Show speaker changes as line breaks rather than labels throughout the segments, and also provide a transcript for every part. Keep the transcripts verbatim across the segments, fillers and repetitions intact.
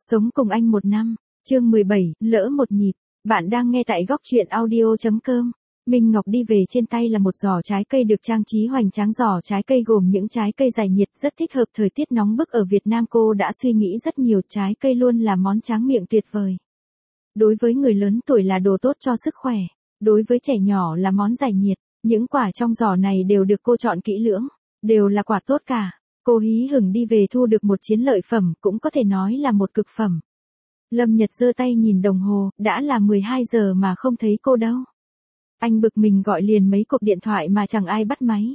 Sống cùng anh một năm, chương mười bảy, lỡ một nhịp. Bạn đang nghe tại góc truyện audio chấm com. Minh Ngọc đi về, trên tay là một giỏ trái cây được trang trí hoành tráng. Giỏ trái cây gồm những trái cây giải nhiệt rất thích hợp thời tiết nóng bức ở Việt Nam. Cô đã suy nghĩ rất nhiều, trái cây luôn là món tráng miệng tuyệt vời. Đối với người lớn tuổi là đồ tốt cho sức khỏe, đối với trẻ nhỏ là món giải nhiệt. Những quả trong giỏ này đều được cô chọn kỹ lưỡng, đều là quả tốt cả. Cô hí hửng đi về, thu được một chiến lợi phẩm, cũng có thể nói là một cực phẩm. Lâm Nhật giơ tay nhìn đồng hồ, đã là mười hai giờ mà không thấy cô đâu. Anh bực mình gọi liền mấy cuộc điện thoại mà chẳng ai bắt máy.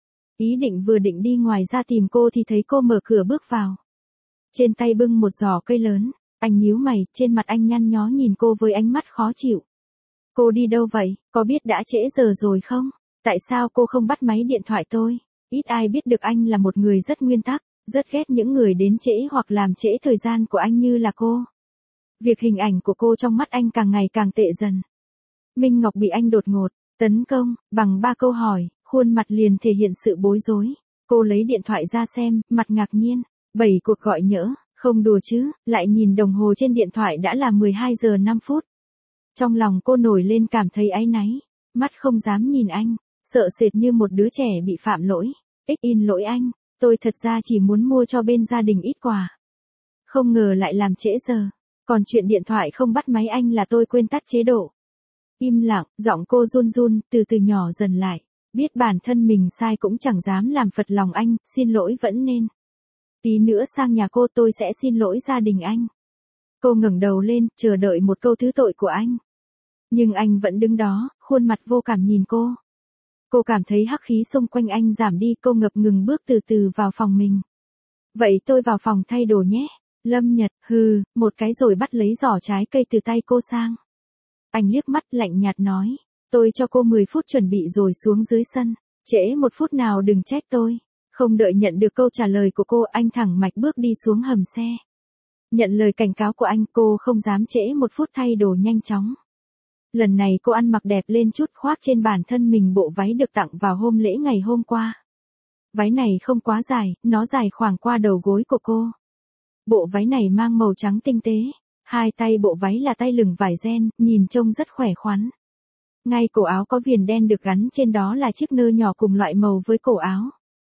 Ý định vừa định đi ngoài ra tìm cô thì thấy cô mở cửa bước vào. Trên tay bưng một giỏ cây lớn, anh nhíu mày, trên mặt anh nhăn nhó nhìn cô với ánh mắt khó chịu. Cô đi đâu vậy, có biết đã trễ giờ rồi không? Tại sao cô không bắt máy điện thoại tôi? Ít ai biết được anh là một người rất nguyên tắc, rất ghét những người đến trễ hoặc làm trễ thời gian của anh như là cô. Việc hình ảnh của cô trong mắt anh càng ngày càng tệ dần. Minh Ngọc bị anh đột ngột tấn công bằng ba câu hỏi, khuôn mặt liền thể hiện sự bối rối. Cô lấy điện thoại ra xem, mặt ngạc nhiên. Bảy cuộc gọi nhỡ, không đùa chứ, lại nhìn đồng hồ trên điện thoại đã là mười hai giờ năm phút. Trong lòng cô nổi lên cảm thấy áy náy, mắt không dám nhìn anh, sợ sệt như một đứa trẻ bị phạm lỗi. Ích in lỗi anh, tôi thật ra chỉ muốn mua cho bên gia đình ít quà. Không ngờ lại làm trễ giờ, còn chuyện điện thoại không bắt máy anh là tôi quên tắt chế độ. Im lặng, giọng cô run run, từ từ nhỏ dần lại. Biết bản thân mình sai cũng chẳng dám làm phật lòng anh, xin lỗi vẫn nên. Tí nữa sang nhà cô tôi sẽ xin lỗi gia đình anh. Cô ngẩng đầu lên, chờ đợi một câu thứ tội của anh. Nhưng anh vẫn đứng đó, khuôn mặt vô cảm nhìn cô. Cô cảm thấy hắc khí xung quanh anh giảm đi, cô ngập ngừng bước từ từ vào phòng mình. Vậy tôi vào phòng thay đồ nhé. Lâm Nhật, hừ, một cái rồi bắt lấy giỏ trái cây từ tay cô sang. Anh liếc mắt lạnh nhạt nói, tôi cho cô mười phút chuẩn bị rồi xuống dưới sân, trễ một phút nào đừng trách tôi. Không đợi nhận được câu trả lời của cô, anh thẳng mạch bước đi xuống hầm xe. Nhận lời cảnh cáo của anh, cô không dám trễ một phút, thay đồ nhanh chóng. Lần này cô ăn mặc đẹp lên chút, khoác trên bản thân mình bộ váy được tặng vào hôm lễ ngày hôm qua. Váy này không quá dài, nó dài khoảng qua đầu gối của cô. Bộ váy này mang màu trắng tinh tế, hai tay bộ váy là tay lửng vải ren, nhìn trông rất khỏe khoắn. Ngay cổ áo có viền đen được gắn trên đó là chiếc nơ nhỏ cùng loại màu với cổ áo.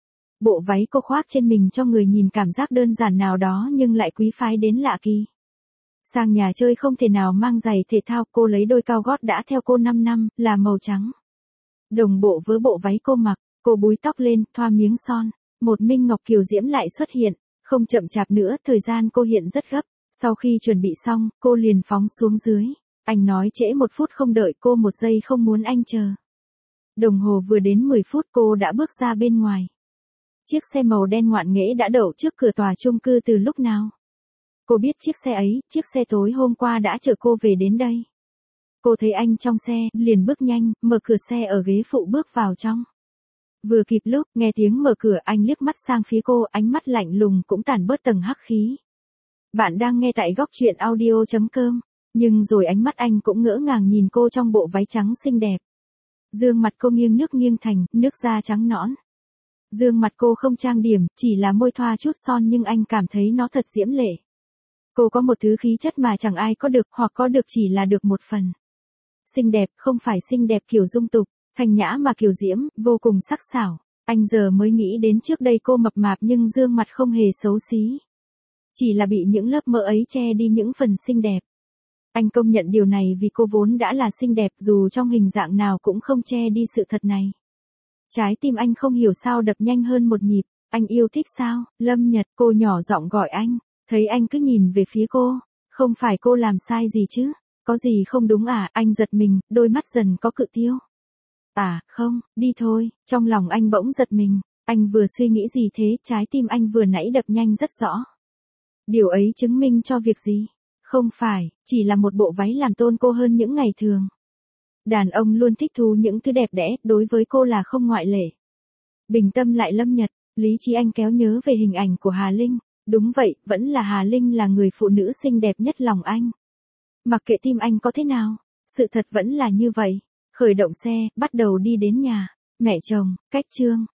Bộ váy cô khoác trên mình cho người nhìn cảm giác đơn giản nào đó nhưng lại quý phái đến lạ kỳ. Sang nhà chơi không thể nào mang giày thể thao, cô lấy đôi cao gót đã theo cô năm năm, là màu trắng. Đồng bộ với bộ váy cô mặc, cô búi tóc lên, thoa miếng son. Một Minh Ngọc kiều diễm lại xuất hiện, không chậm chạp nữa, thời gian cô hiện rất gấp. Sau khi chuẩn bị xong, cô liền phóng xuống dưới. Anh nói trễ một phút không đợi cô một giây, không muốn anh chờ. Đồng hồ vừa đến mười phút, cô đã bước ra bên ngoài. Chiếc xe màu đen ngoạn nghễ đã đậu trước cửa tòa chung cư từ lúc nào. Cô biết chiếc xe ấy, chiếc xe tối hôm qua đã chở cô về đến đây. Cô thấy anh trong xe, liền bước nhanh, mở cửa xe ở ghế phụ bước vào trong. Vừa kịp lúc, nghe tiếng mở cửa, anh liếc mắt sang phía cô, ánh mắt lạnh lùng cũng tản bớt tầng hắc khí. Bạn đang nghe tại góc truyện audio chấm com, nhưng rồi ánh mắt anh cũng ngỡ ngàng nhìn cô trong bộ váy trắng xinh đẹp. Dương mặt cô nghiêng nước nghiêng thành, nước da trắng nõn. Dương mặt cô không trang điểm, chỉ là môi thoa chút son nhưng anh cảm thấy nó thật diễm lệ. Cô có một thứ khí chất mà chẳng ai có được, hoặc có được chỉ là được một phần. Xinh đẹp, không phải xinh đẹp kiểu dung tục, thanh nhã mà kiểu diễm, vô cùng sắc sảo. Anh giờ mới nghĩ đến trước đây cô mập mạp nhưng dương mặt không hề xấu xí. Chỉ là bị những lớp mỡ ấy che đi những phần xinh đẹp. Anh công nhận điều này vì cô vốn đã là xinh đẹp, dù trong hình dạng nào cũng không che đi sự thật này. Trái tim anh không hiểu sao đập nhanh hơn một nhịp. Anh yêu thích sao? Lâm Nhật, cô nhỏ giọng gọi anh. Thấy anh cứ nhìn về phía cô. Không phải cô làm sai gì chứ? Có gì không đúng à? Anh giật mình, đôi mắt dần có cự tiêu. À, không, đi thôi. Trong lòng anh bỗng giật mình. Anh vừa suy nghĩ gì thế? Trái tim anh vừa nãy đập nhanh rất rõ. Điều ấy chứng minh cho việc gì? Không phải, chỉ là một bộ váy làm tôn cô hơn những ngày thường. Đàn ông luôn thích thú những thứ đẹp đẽ, đối với cô là không ngoại lệ. Bình tâm lại Lâm Nhật, lý trí anh kéo nhớ về hình ảnh của Hà Linh. Đúng vậy, vẫn là Hà Linh là người phụ nữ xinh đẹp nhất lòng anh. Mặc kệ tim anh có thế nào, sự thật vẫn là như vậy. Khởi động xe, bắt đầu đi đến nhà. Mẹ chồng, cách Trương,